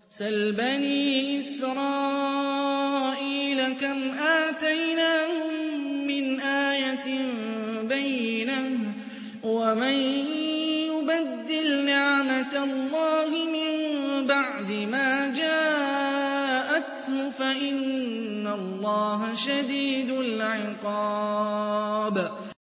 سَلْ بَنِي إِسْرَائِيلَ كَمْ آتَيْنَاهُم مِّنْ آيَةٍ بَيِّنَةٍ ۗ وَمَن يُبَدِّلْ نِعْمَةَ اللَّهِ مِن بَعْدِ مَا جَاءَتْهُ فَإِنَّ اللَّهَ شَدِيدُ الْعِقَابِ